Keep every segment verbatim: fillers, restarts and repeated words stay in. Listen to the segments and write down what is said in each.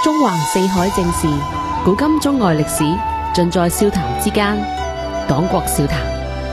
中橫四海正事，古今中外歷史，盡在笑談之間。黨國笑談。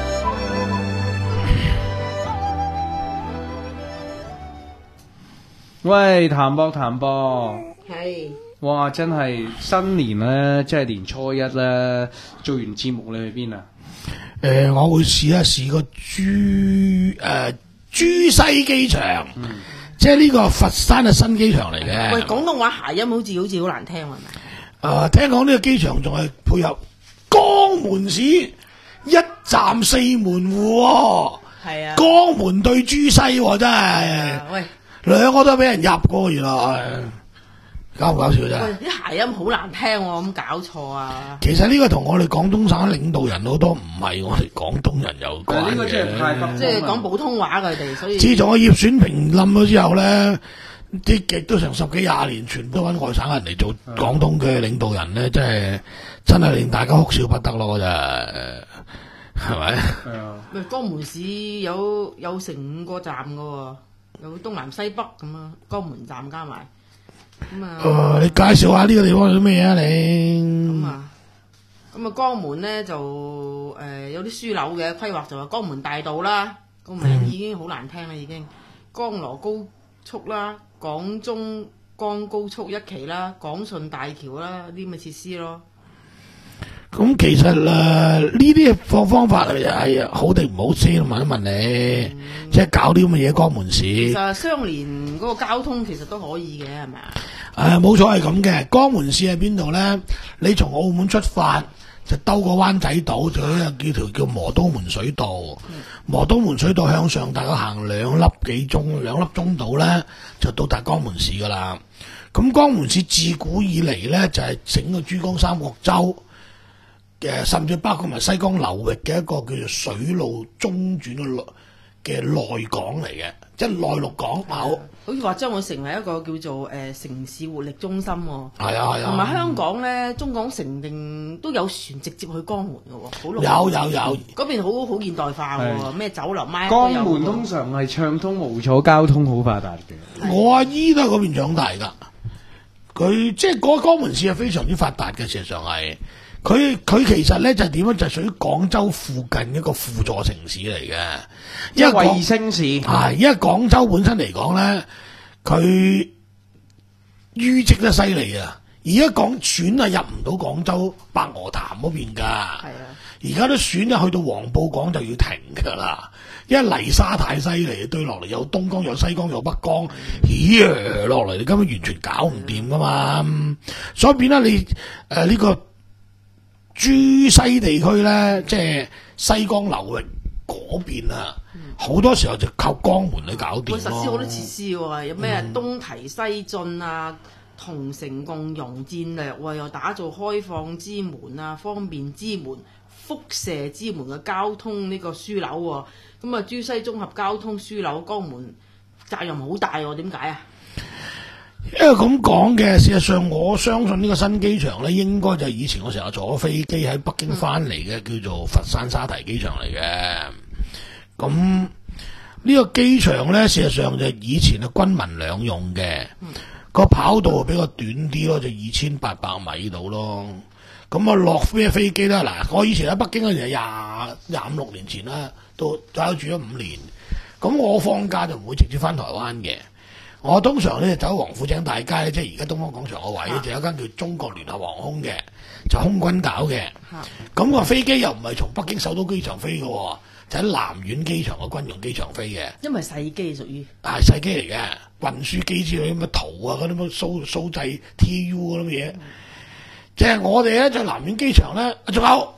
喂，譚博譚博， 係， 哇！真係新年咧，即係年初一咧，做完節目你去邊啊？ 誒、呃，我會試一試個珠誒珠西機場，嗯、即係呢個佛山嘅新機場嚟嘅。 喂，廣東話諧音好似好似好難聽係咪？誒、 呃，聽講呢個機場仲係配合江門市一站四門戶、哦，係啊，江門對珠西、哦、真係、啊，喂，兩個都俾人入過，原來。搞唔搞笑啫？ 喂，啲諧音好難聽喎，咁搞錯啊！ 其實呢個同我哋廣東省領導人好多唔係我哋廣東人有關嘅。 呢個即係太北， 即係講普通話佢哋，所以自從個葉選平冧咗之後咧，啲極都成十幾廿年，全都揾外省人嚟做廣東嘅領導人咧，真係真係令大家哭笑不得咯，真係係咪？係啊！ 喂，江門市有有成五個站㗎喎，有東南西北咁啊，江門站加埋。咁啊、 呃！你介紹下呢個地方有啲咩啊？你咁啊，咁啊，江門咧就誒、呃、有啲樞紐嘅規劃，就話江門大道啦，個名已經好難聽啦，已經江羅高速啦、廣中江高速一期啦、廣順大橋啦啲咁嘅設施咯。 咁其實誒呢啲方方法係好定唔好先？問一問你，嗯、即係搞啲咁嘅嘢，江門市。 其實相連嗰個交通其實都可以嘅，係咪啊？ 誒，冇錯係咁嘅。江門市喺邊度咧？你從澳門出發就兜個灣仔島，就有一叫條叫磨刀門水道。嗯、磨刀門水道向上大概行兩粒幾鐘，兩粒鐘度咧就到達江門市噶啦。咁江門市自古以嚟咧就係、是、整個珠江三角洲嘅，甚至包括埋西江流域嘅一個叫做水路中轉嘅嘅內港嚟嘅，即係內陸港口。 好似話將會成為一個叫做誒、呃、城市活力中心喎、哦。 係啊係啊。同埋香港咧，中港城定都有船直接去江門嘅喎、哦，好有有有。嗰邊好好現代化嘅喎，咩酒樓賣。 江門通常係暢通無阻，交通好發達嘅。 我阿姨都喺嗰邊長大㗎，佢即係嗰個江門市係非常之發達嘅，事實上係。佢佢其實咧就係點樣？就係屬於廣州附近一個輔助城市嚟嘅， 因為衛星市係，因為廣州本身嚟講咧，佢淤積得犀利啊！而家港船啊入唔到廣州白鵝潭嗰邊㗎，係啊！而家啲船一去到黃埔港就要停㗎啦，因為泥沙太犀利，堆落嚟有東江有西江有北江，咦落嚟你根本完全搞唔掂㗎嘛！所以變啦你誒呢、呃呢個。珠西地區咧，即係西江流域嗰邊啊，好、嗯、多時候就靠江門去搞掂咯。會實施好多設施喎，有咩、嗯、東提西進啊，同城共融戰略喎，又打造開放之門啊、方便之門、輻射之門嘅交通呢個樞紐喎。咁啊，珠西綜合交通樞紐江門責任好大喎，點解啊？因為咁講嘅，事實上我相信呢個新機場咧，應該就係以前我成日坐飛機喺北京翻嚟嘅，叫做佛山沙堤機場嚟嘅。咁呢個機場咧，事實上就以前係軍民兩用嘅，個跑道比較短啲咯，就二千八百米度咯。咁啊落咩飛機啦？嗱，我以前喺北京嗰陣係廿廿五六年前啦，都喺度住咗五年。咁我放假就唔會直接翻台灣嘅。我通常咧走黃府井大街咧，即係而家東方廣場個位，啊、就有一間叫中國聯合航空嘅，就空軍搞嘅。咁、啊、個飛機又唔係從北京首都機場飛嘅，就喺南苑機場嘅軍用機場飛嘅。因為細機屬於係細機嚟嘅，運輸機之類咁嘅圖啊，嗰啲乜蘇蘇製 T U 嗰啲嘢。即係、嗯、我哋咧就南苑機場咧，仲有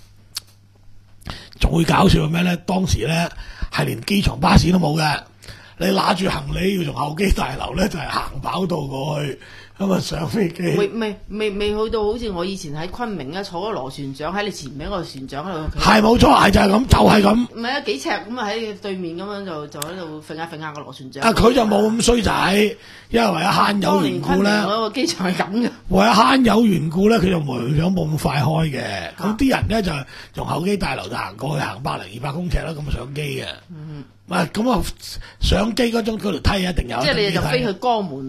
仲會搞笑嘅咩咧？當時咧係連機場巴士都冇嘅。你拿住行李要從候機大樓咧，就係、是、行跑道過去，咁啊上飛機。未未未未去到好似我以前喺昆明咧，坐咗螺旋槳喺你前面嗰個船長喺度。係冇錯，係就係、是、咁，就係、是、咁。唔係啊，幾尺咁啊喺對面咁樣就就喺度揈下揈下個螺旋槳。啊，佢就冇咁衰仔，因為為咗慳油緣故咧。嗰個機場係咁嘅。為咗慳油緣故咧，佢就冇想冇咁快開嘅。咁啲、啊、人咧就從候機大樓就行過去，行百零二百公尺啦，咁上機嘅。嗯。唔係咁啊，上機嗰種嗰條梯一定有。即係你就飛去江門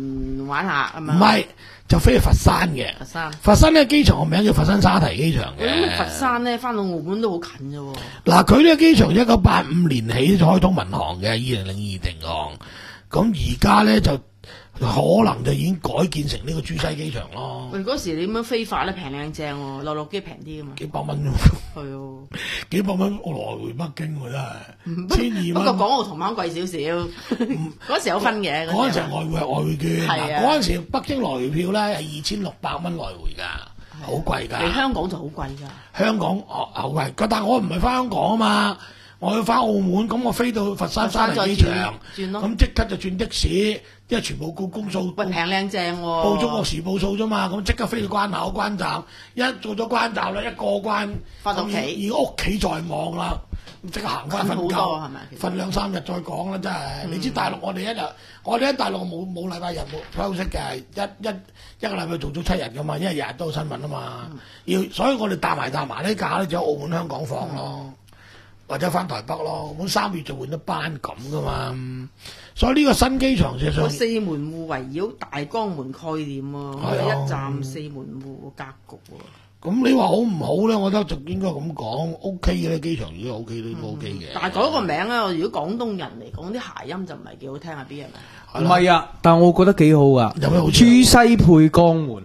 門玩下係唔咪？ 係就飛去佛山嘅。 佛山。 佛山呢機場個名叫佛山沙堤機場嘅。 咁佛山咧翻到澳門都好近啫喎。 嗱，佢呢個機場一九八五年起就開通民航嘅，二零零二停航。咁而家咧就可能就已經改建成呢個珠西機場咯。 喂，嗰時你點樣飛法咧？平靚正喎，落落機平啲㗎嘛。 幾百蚊啫。 係喎。 幾百蚊我來回北京喎真係，千二蚊。 不過港澳同胞貴少少，嗰時有分嘅。 嗰陣時外匯係外匯券， 係啊。 嗰陣時北京來回票咧係二千六百蚊來回㗎，好貴㗎。 嚟香港就好貴㗎。 香港哦好貴，但係我唔係翻香港啊嘛。我要翻澳門，咁我飛到佛山沙堤機場，咁即刻就轉的士，因為全部告公數， 喂平靚正喎， 報中國時報數啫嘛，咁即刻飛到關口關站，一做咗關站咧，一過關， 翻到屋企， 已經屋企在望啦，即刻行翻瞓覺，瞓兩三日再講啦，真係。嗯、你知大陸我哋一日，我哋喺大陸冇冇禮拜日冇休息嘅，一一一個禮拜做咗七日噶嘛，因為日日都有新聞啊嘛，嗯、要所以我哋搭埋搭埋呢假咧，就喺澳門香港放咯。嗯或者翻台北咯，咁三月就換一班咁噶嘛，所以呢個新機場事實上四門戶圍繞大江門概念喎， 係一站四門戶格局喎。 咁你話好唔好咧？我覺得就應該咁講 ，O K 嘅咧，機場如果 O K 都 O K 嘅。 但係改個名咧，如果廣東人嚟講，啲諧音就唔係幾好聽啊！B 係咪？唔係啊，但我覺得幾好啊。 有咩好？ 珠西配江門，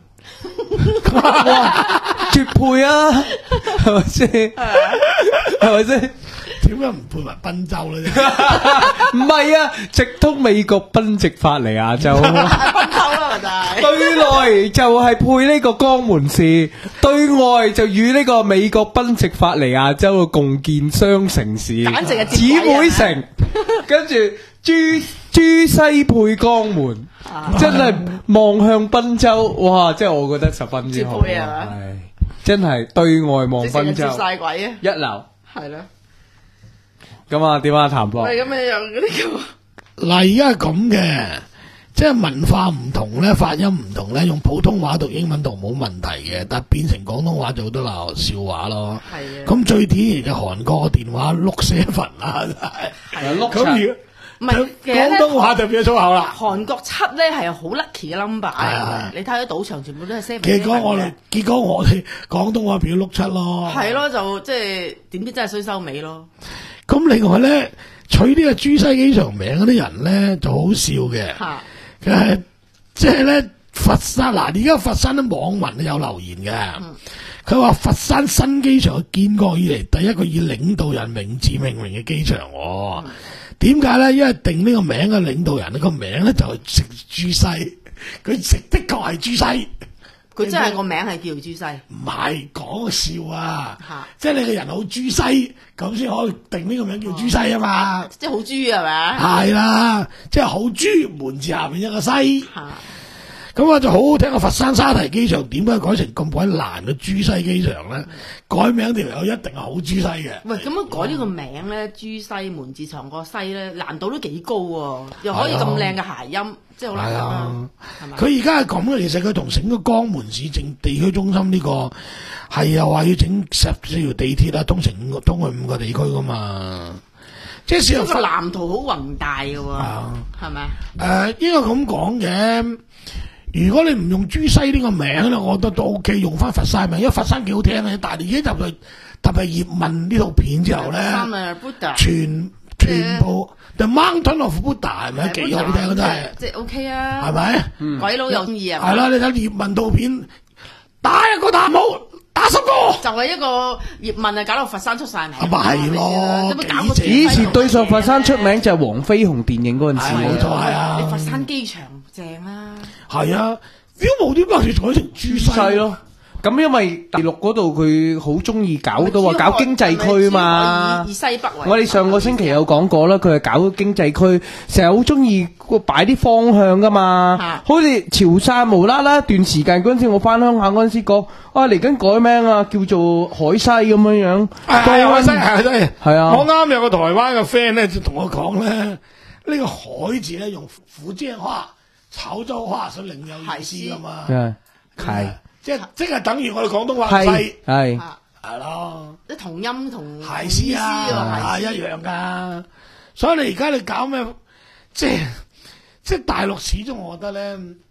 哇，絕配啊！係咪先？係咪先？ 點解唔配埋賓州咧？ 唔係啊，直通美國賓夕法尼亞州。 賓州啦，就係。 對內就係配呢個江門市，對外就與呢個美國賓夕法尼亞州嘅共建雙城市， 簡直係姊妹城。跟住珠珠西配江門，真係望向賓州，哇！即係我覺得十分之好。係真係對外望賓州， 晒鬼啊！ 一流。 係咯。 咁啊，點啊，譚博？ 係咁你又嗰啲叫嗱，而家係咁嘅，即係文化唔同咧，發音唔同咧，用普通話讀英文讀冇問題嘅，但係變成廣東話就好多鬧笑話咯。 係啊。 咁最典型嘅韓國電話碌寫份啊，真係。 係啊，碌咁唔係， 廣東話就變咗粗口啦。 韓國七咧係好 lucky 嘅 number 啊！你睇下賭場全部都係 seven。 結果我哋，結果我哋廣東話變咗碌七咯。 係咯，就即係點知真係衰收尾咯。 咁另外咧，取呢個珠西機場名嗰啲人咧就好笑嘅。佢係即係咧佛山嗱，而家佛山啲網民都有留言嘅。佢話、嗯、佛山新機場建國以嚟第一個以領導人名字命名嘅機場。哦、嗯，點解咧？因為定呢個名嘅領導人呢、呢個名咧就係食珠西，佢食的確係珠西。 佢真係個名係叫珠西， 唔係講笑啊！即係你個人好珠西，咁先可以定呢個名叫珠西啊嘛！ 即係好豬係咪？ 係啦，即係好豬門字下邊一個西。咁我就好好聽個佛山沙堤機場點解改成咁鬼難嘅珠西機場咧？改名條友一定係好珠西嘅。 喂，咁樣改呢個名咧，珠西門字藏個西咧，難度都幾高喎，又可以咁靚嘅諧音，即係好難啊！ 佢而家係咁嘅，其實佢同整個江門市政地區中心呢個係又話要整十四條地鐵啊，通成五個通去五個地區噶嘛。即係事實個藍圖好宏大嘅喎，係咪啊？ 誒，應該咁講嘅。如果你唔用珠西呢個名咧，我覺得都 O K， 用翻佛山名，因為佛山幾好聽嘅。但係你已經入去特別葉問呢套片之後咧，全全部 The Mountain of Buddha 係咪幾好聽嘅真係？ 即係 O K 啊， 係咪？ 鬼佬有中意啊？ 係啦，你睇葉問套片，打一個大帽，打十個， 就係一個葉問啊，搞到佛山出晒名。 咪係咯， 以前對上佛山出名就係黃飛鴻電影嗰陣時， 冇錯係啊。 你佛山機場正啦。 係啊，點冇點解要改成珠西咯？咁因為大陸嗰度佢好中意搞到話搞經濟區嘛。 以西北為我哋上個星期有講過啦，佢係搞經濟區，成日好中意擺啲方向噶嘛。好似潮汕無啦啦一段時間嗰陣時，我翻鄉下嗰陣時講，啊嚟緊改名啊，叫做海西咁樣樣。 係海西係係係啊！ 我啱有個台灣嘅 friend 咧，就同我講咧，呢個海字咧用福建話、潮州話所另有意思噶嘛。係。即係即係等於我哋廣東話西係係咯， 啲同音同諧師啊，係一樣噶。所以你而家你搞咩？即係即係大陸始終我覺得咧，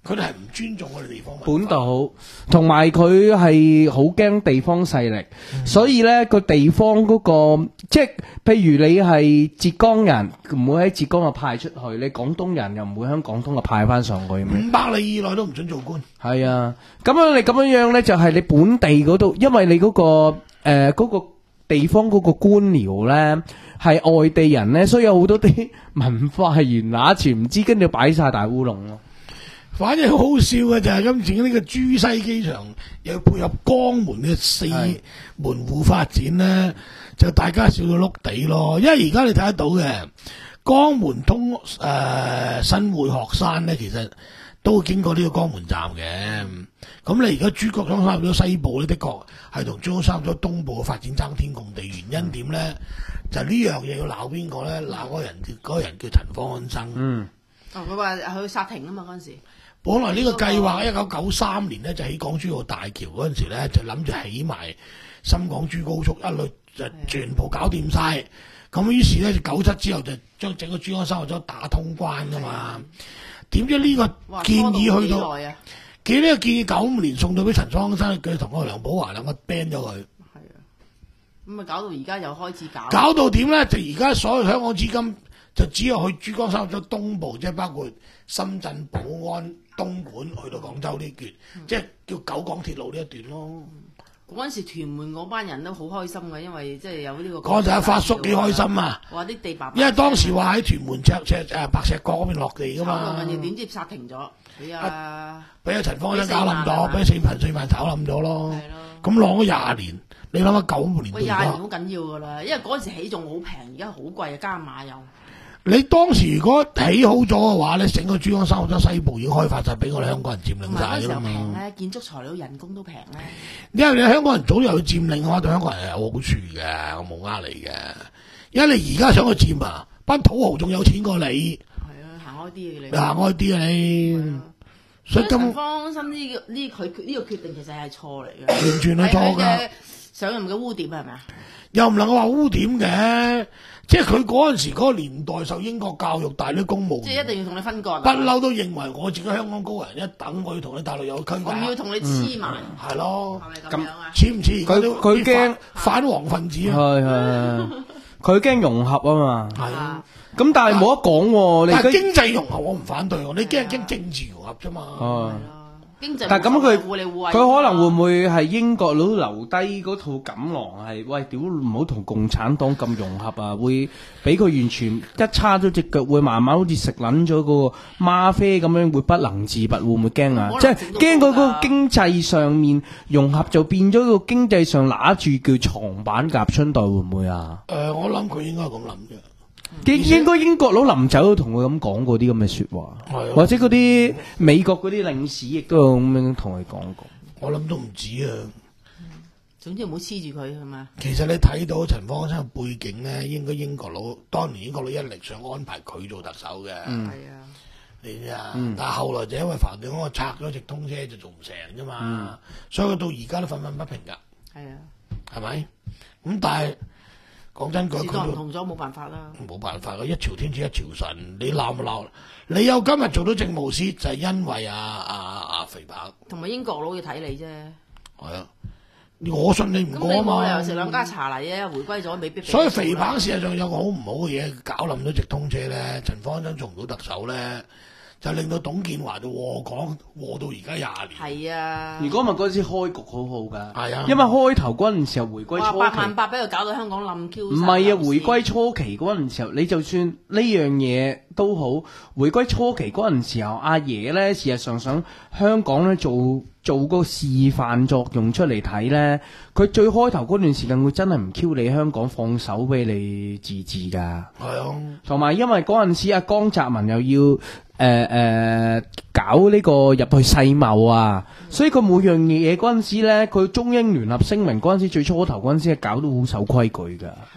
佢哋係唔尊重我哋地方文化本土，同埋佢係好驚地方勢力，嗯、所以咧個地方嗰、嗰個即係譬如你係浙江人，唔會喺浙江啊派出去；你廣東人又唔會喺廣東啊派翻上去。 五百里以內都唔准做官。係啊，咁樣你咁樣樣咧，就係你本地嗰度，因為你嗰、嗰個誒嗰、呃嗰個地方嗰個官僚咧係外地人咧，所以有好多啲文化係原拿全唔知，跟住擺晒大烏龍咯。 反正好好笑嘅就係今次呢個珠西機場又配合江門嘅四門戶發展咧，就大家笑到碌地咯。因為而家你睇得到嘅江門通誒、呃、新會學山咧，其實都會經過呢個江門站嘅。咁你而家珠江三角洲西部咧，的確係同珠江三角洲東部嘅發展爭天共地。原因點咧？就呢樣嘢要鬧邊個咧？鬧嗰個人，嗰、嗰個人叫陳方安生。嗯。 哦，佢話去煞停啊嘛嗰陣時。 本來呢個計劃一九九三年咧就起港珠澳大橋嗰陣時咧，就諗住起埋深港珠高速一律就全部搞掂晒。咁於是咧就九七之後就將整個珠江三角洲打通關噶嘛。點知呢個建議去到，到見呢個建議九五年送到俾陳方安生，佢同個梁寶華兩個 ban 咗佢。 係啊，咁啊搞到而家又開始搞。搞到點咧？就而家所有香港資金就只有去珠江三角洲東部，即係包括深圳、寶安、東莞去到廣州呢段，嗯、即係叫九廣鐵路呢一段咯。 嗰陣時屯門嗰班人都好開心嘅，因為即係有呢個。 嗰陣阿發叔幾開心啊！ 話啲地白， 因為當時話喺屯門赤赤誒白石角嗰邊落地噶嘛。 炒到點知煞停咗，俾啊俾阿陳方安生搞冧咗，俾四萬四萬炒冧咗咯。係咯。咁浪咗廿年，你諗下九五年到而家。 廿年好緊要噶啦，因為嗰陣時起仲好平，而家好貴啊，加碼又。 你當時如果起好咗嘅話咧，整個珠江三角洲西部已經開發晒，俾我哋香港人佔領晒㗎啦嘛。 平咧，建築材料人工都平咧。 因為你香港人早有佔領嘅話，對香港人係有好處嘅，我冇呃你嘅。因為你而家想去佔啊，班土豪仲有錢過你。係啊，行開啲嘅你。 你行開啲啊你。 所以陳方安生呢個呢佢呢個決定其實係錯嚟嘅。 完全係錯㗎。 上任嘅污點係咪啊？ 又唔能夠話污點嘅。即係佢嗰陣時嗰個年代受英國教育，大啲公務員， 即係一定要同你分割。 不嬲都認為我自己香港高人一等，我要同你大陸有區別。 我要同你黐埋。 係咯。 係咪咁樣啊？ 似唔似？ 佢佢驚反黃分子啊！ 係係佢驚融合啊嘛。 係啊。 咁但係冇得講喎。 但係經濟融合我唔反對喎，你驚驚政治融合啫嘛。 哦。 但係咁佢佢可能會唔會係英國佬留低嗰套錦囊係喂屌唔好同共產黨咁融合啊，會俾佢完全一叉咗隻腳，會慢慢好似食撚咗個嗎啡咁樣，會不能自拔，會唔會驚啊？即係驚嗰個經濟上面融合就變咗個經濟上揦住叫床板夾春袋，會唔會啊？ 誒、呃，我諗佢應該係咁諗嘅。 應應該英國佬臨走都同佢咁講過啲咁嘅說話，或者嗰啲美國嗰啲領事亦都有咁樣同佢講過。 我諗都唔止啊。 總之唔好黐住佢係嘛。 其實你睇到陳方安生嘅背景咧，應該英國佬當年英國佬一力想安排佢做特首嘅。係、嗯、啊，你知啊、嗯？但係後來就因為梵蒂岡拆咗直通車就做唔成啫嘛、嗯，所以佢到而家都憤憤不平噶。係啊，係咪？咁但係。講真句，佢唔同咗，冇辦法啦。 冇辦法啦，一朝天子一朝臣，你鬧唔鬧？你有今日做到政務司，就係、是、因為阿阿阿肥彭同埋英國佬要睇你啫。 係啊，我信你唔過啊嘛。咁你冇理由食兩家茶禮嘅，回歸咗未必。所以肥彭事實上有個好唔好嘅嘢，搞冧咗直通車咧，陳方安生做唔到特首咧。就令到董建華就禍港禍到而家廿年。係啊！ 如果唔係嗰陣時開局好好㗎。 係啊！ 因為開頭嗰陣時候回歸初期。 哇！八萬八俾佢搞到香港冧 Q。 唔係啊！回歸初期嗰陣時候，你就算呢樣嘢都好，回歸初期嗰陣時候，阿爺咧事實上想香港咧做做個示範作用出嚟睇咧，佢最開頭嗰段時間，佢真係唔 Q 你香港，放手俾你自治㗎。 係啊！ 同埋因為嗰陣時阿江澤民又要。誒、呃、誒、呃，搞呢個入去世貿啊，嗯、所以佢每樣嘢嗰陣時咧，佢中英聯合聲明嗰陣時最初頭嗰陣時係搞到好守規矩噶。係啊，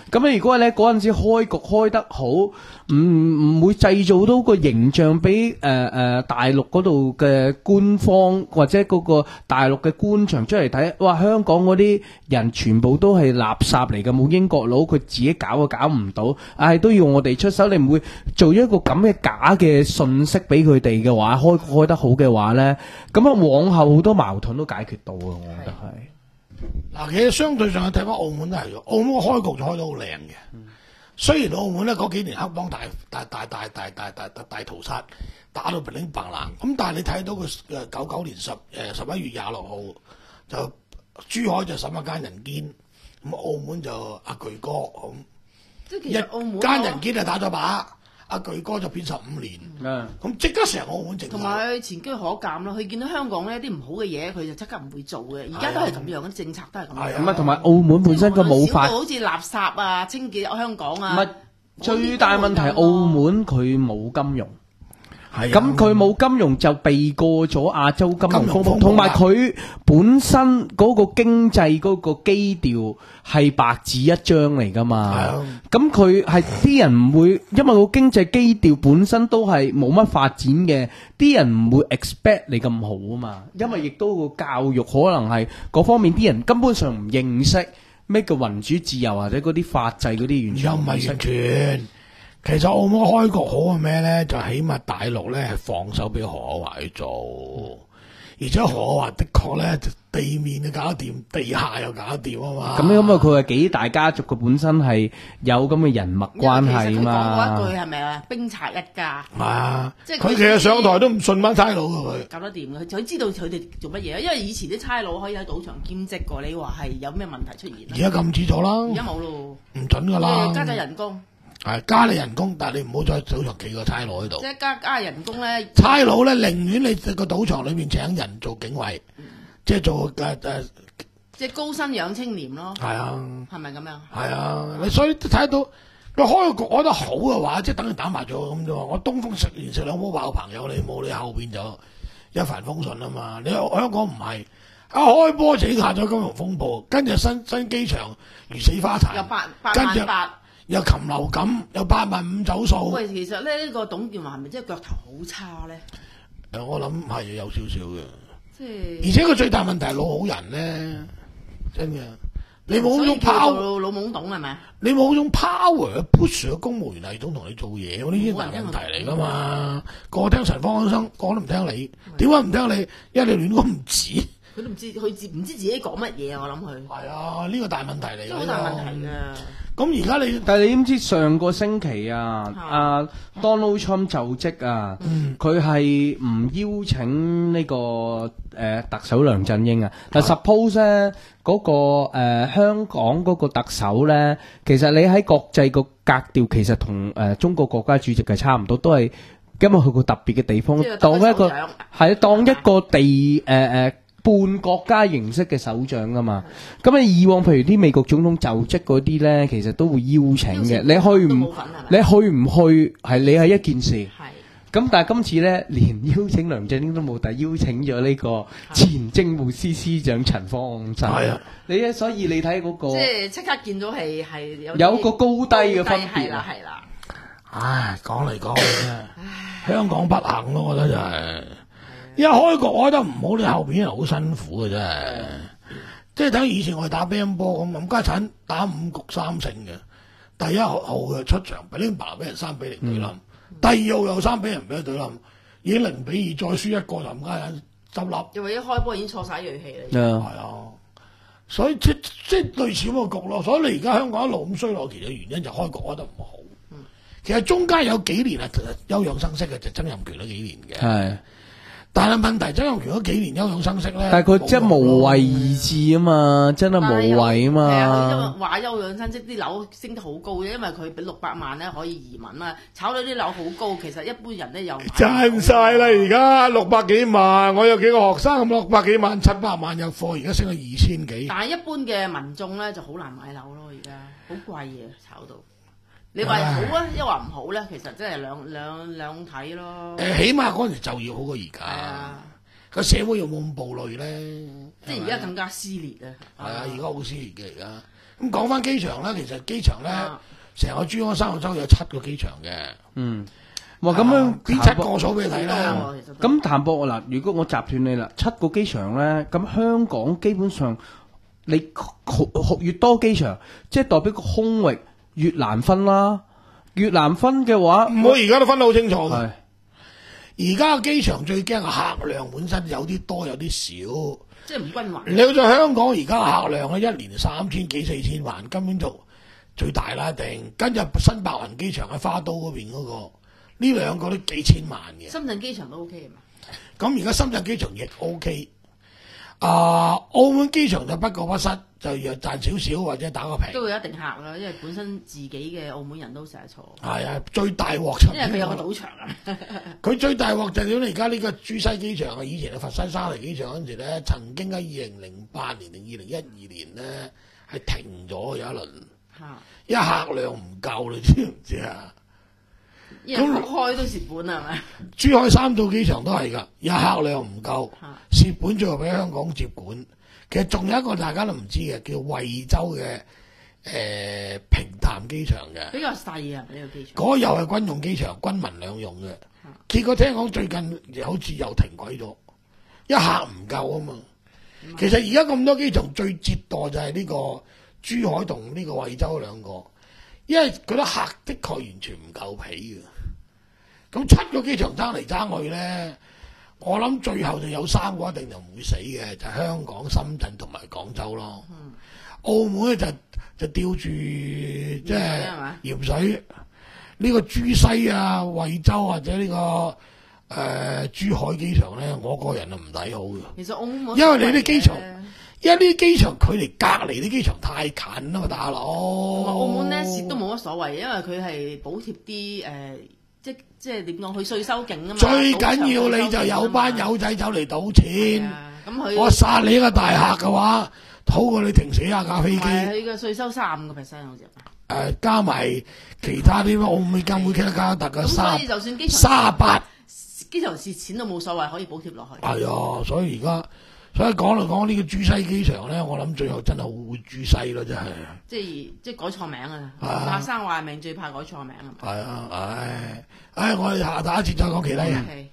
咁你如果咧嗰陣時開局開得好，唔唔會製造到個形象俾誒誒大陸嗰度嘅官方或者嗰個大陸嘅官場出嚟睇，哇！香港嗰啲人全部都係垃圾嚟嘅，冇英國佬，佢自己搞都搞唔到，唉、哎，都要我哋出手。你唔會做咗一個咁嘅假嘅信息俾佢哋嘅話，開開得好嘅話咧，咁啊往後好多矛盾都解決到啊！我覺得係。 嗱，其實相對上睇翻澳門都係，澳門個開局就開得好靚嘅。嗯、雖然澳門咧嗰幾年黑幫大大大大大大大大大屠殺，打到乒乒乓啷，咁但係你睇到佢誒九九年十誒十一月廿六號就珠海就審一間人堅，咁澳門就阿巨哥咁， 即係其實澳門一間人堅就打咗把。阿巨哥就變十五年，咁即、嗯、刻成澳門靜。 同埋佢前車可鑑咯，佢見到香港呢啲唔好嘅嘢，佢就即刻唔會做嘅。而家都係咁樣，啲政策都係咁樣。 咁啊，同埋澳門本身個冇法， 好似垃圾啊、清潔香港啊。 唔係最大問題，澳門佢冇金融。咁佢冇金融就避過咗亞洲金融風暴，同埋佢本身嗰個經濟嗰個基調係白紙一張嚟噶嘛。咁佢係啲人唔會，因為個經濟基調本身都係冇乜發展嘅，啲人唔會 expect 你咁好啊嘛。因為亦都個教育可能係嗰方面啲人根本上唔認識咩叫民主自由或者嗰啲法制嗰啲，完全又唔係完全。其實澳門開局好係咩咧？就起碼大陸咧係放手俾何可華去做，而且何可華的確咧地面就搞得掂，地下又搞得掂啊嘛。 咁咁啊，佢係幾大家族，佢本身係有咁嘅人脈關係啊嘛。 講過一句係咪啊？兵賊一家。 係啊，即係佢其實上台都唔信班差佬㗎佢。 搞得掂嘅，佢知道佢哋做乜嘢，因為以前啲差佬可以喺賭場兼職過，你話係有咩問題出現？ 而家禁止咗啦。 而家冇咯。 唔準㗎啦。 加咗人工。 係加你人工，但係你唔好再賭場企個差佬喺度。 即係加加人工咧， 差佬咧寧願你個賭場裏面請人做警衛，嗯、即係做誒誒，呃、 即係高薪養青年咯。係啊， 係咪咁樣？ 係啊，你所以睇到你開個局開得好嘅話，即係等於打麻雀咁啫嘛。我東風食完食兩煲爆朋友，你冇你後邊就一帆風順啊嘛。你香港唔係一開波就下咗金融風暴，跟住新新機場如死花壇， 有八八萬八。 又禽流感，又八萬五走數。 喂，其實咧呢、這個董建華係咪真係腳頭好差咧？ 誒，我諗係有少少嘅。即係是， 而且個最大問題係老好人咧，真嘅。你冇嗰種 power， 老懵懂係咪？ 你冇嗰種 power push 個公務員系統同你做嘢，呢啲大問題嚟噶嘛？個個聽陳方安生講都唔聽你，點解唔聽你？因為你亂講唔止。 佢都唔知，佢唔知自己講乜嘢啊！我諗佢係啊，呢、這個大問題嚟， 好大問題㗎。 咁而家你， 但係你知唔知上個星期啊，阿、啊、Donald Trump 就職啊，佢係唔邀請呢、這個誒、呃、特首梁振英啊。但 suppose 咧嗰、那個誒、呃、香港嗰個特首咧，其實你喺國際個格調其實同誒、呃、中國國家主席係差唔多，都係因為佢個特別嘅地方，當一個係當一個地誒誒。呃呃半國家形式嘅首長噶嘛，咁你以往譬如啲美國總統就職嗰啲咧，其實都會邀請嘅。你去唔你去唔去係你係一件事。係。咁但係今次咧，連邀請梁振英都冇，但係邀請咗呢個前政務司司長陳方安生。係啊。你咧，所以你睇嗰個即係即刻見到係係有有個高低嘅分別。 係啦係啦。 唉，講嚟講去咧，香港不幸咯，我覺得就係。一開局開得唔好，你後邊係好辛苦嘅啫，即係等以前我哋打乒乓波咁，冚家鏟打五局三勝嘅，第一號嘅出場，俾啲白俾人三比零對冧，嗯、第二號又三比零俾人對冧，已經零比二再輸一個就冚家鏟執笠。 因為一開波已經錯晒銳氣啦。 係啊，啊，所以即即類似咁個局咯。所以你而家香港一路咁衰落，其實原因就開局開得唔好。嗯、其實中間有幾年係休養生息嘅，就曾蔭權嗰幾年嘅。係。但係問題，曾蔭權嗰幾年休養生息咧， 但係佢真係無為而治啊嘛，真係無為啊嘛。 係啊，因為話休養生息，啲樓升得好高嘅，因為佢俾六百萬咧可以移民啊，炒到啲樓好高，其實一般人咧又賺晒啦！而家六百幾萬，我有幾個學生咁六百幾萬、七百萬入貨，而家升到二千幾。 但係一般嘅民眾咧就好難買樓咯，而家好貴嘅炒到。你話好啊，一話唔好咧，其實真係兩兩兩睇咯。誒， 起碼嗰陣時就業好過而家，個社會又冇咁暴戾咧。 即係而家更加撕裂啊！ 係啊，而家好撕裂嘅而家， 咁講翻機場咧，其實機場咧，成、啊、個珠江三角洲有七個機場嘅。 嗯，哇咁樣邊、啊、七個數俾你睇啦。 咁譚博嗱，如果我集斷你啦，七個機場咧，咁香港基本上你越多機場，即係代表個空域越難分啦。越難分嘅話， 唔好而家都分得好清楚嘅。 係而家個機場最驚客量本身有啲多有啲少， 即係唔均勻。 你好似香港而家客量咧，一年三千幾四千萬，根本就最大啦，定跟住新白雲機場喺花都嗰邊嗰、那個，呢兩個都幾千萬嘅。 深圳機場都 OK 係嘛？ 咁而家深圳機場亦 OK， 啊，澳門機場就不過不失，就若賺少少或者打個平。 都會有一定客啦，因為本身自己嘅澳門人都成日坐。 係啊，最大鑊因為佢有個賭場啊。 佢最大鑊就係點咧？而家呢個珠西機場啊，以前係佛山沙梨機場嗰陣時咧，曾經喺二零零八年定二零一二年咧係停咗有一輪，因為客量唔夠，你知唔知啊？ 咁開都蝕本係咪？ 珠海三島機場都係㗎，有客量唔夠，蝕本最後俾香港接管。其實仲有一個大家都唔知嘅，叫惠州嘅誒、呃、平潭機場嘅， 比較細啊呢、這個機場。 嗰又係軍用機場，軍民兩用嘅。結果聽講最近好似又停軌咗，一客唔夠啊嘛。其實而家咁多機場最折墮就係呢個珠海同呢個惠州兩個，因為嗰啲客的確完全唔夠皮嘅。咁七個機場爭嚟爭去咧，我諗最後就有三個一定就唔會死嘅，就係、是、香港、深圳同埋廣州咯。嗯、澳門咧就就吊住即係鹽水，呢、這個珠西啊、惠州或者呢、這個誒、呃、珠海機場咧，我個人啊唔睇好嘅。 其實澳門因為你啲機場，因為呢啲機場距離隔離啲機場太近啦嘛，大佬。 澳門咧蝕都冇乜所謂，因為佢係補貼啲誒。呃即即係點講？佢稅收勁啊嘛！ 最緊要你就有班友仔走嚟賭錢， 咁佢我殺你一個大客嘅話，好過你停死下架飛機。 佢嘅稅收三五個 percent 好似。誒、 呃，加埋其他啲澳門監會傾加特嘅三， 就算機場三八， 機場蝕錢都冇所謂，可以補貼落去。 係啊，所以而家。所以講嚟講呢個珠西機場咧，我諗最後真係會珠西咯，真係。 即係即係改錯名啊！學生話命最怕改錯名啊！ 係啊，唉，唉，我哋下下一節再講其他嘢。Okay.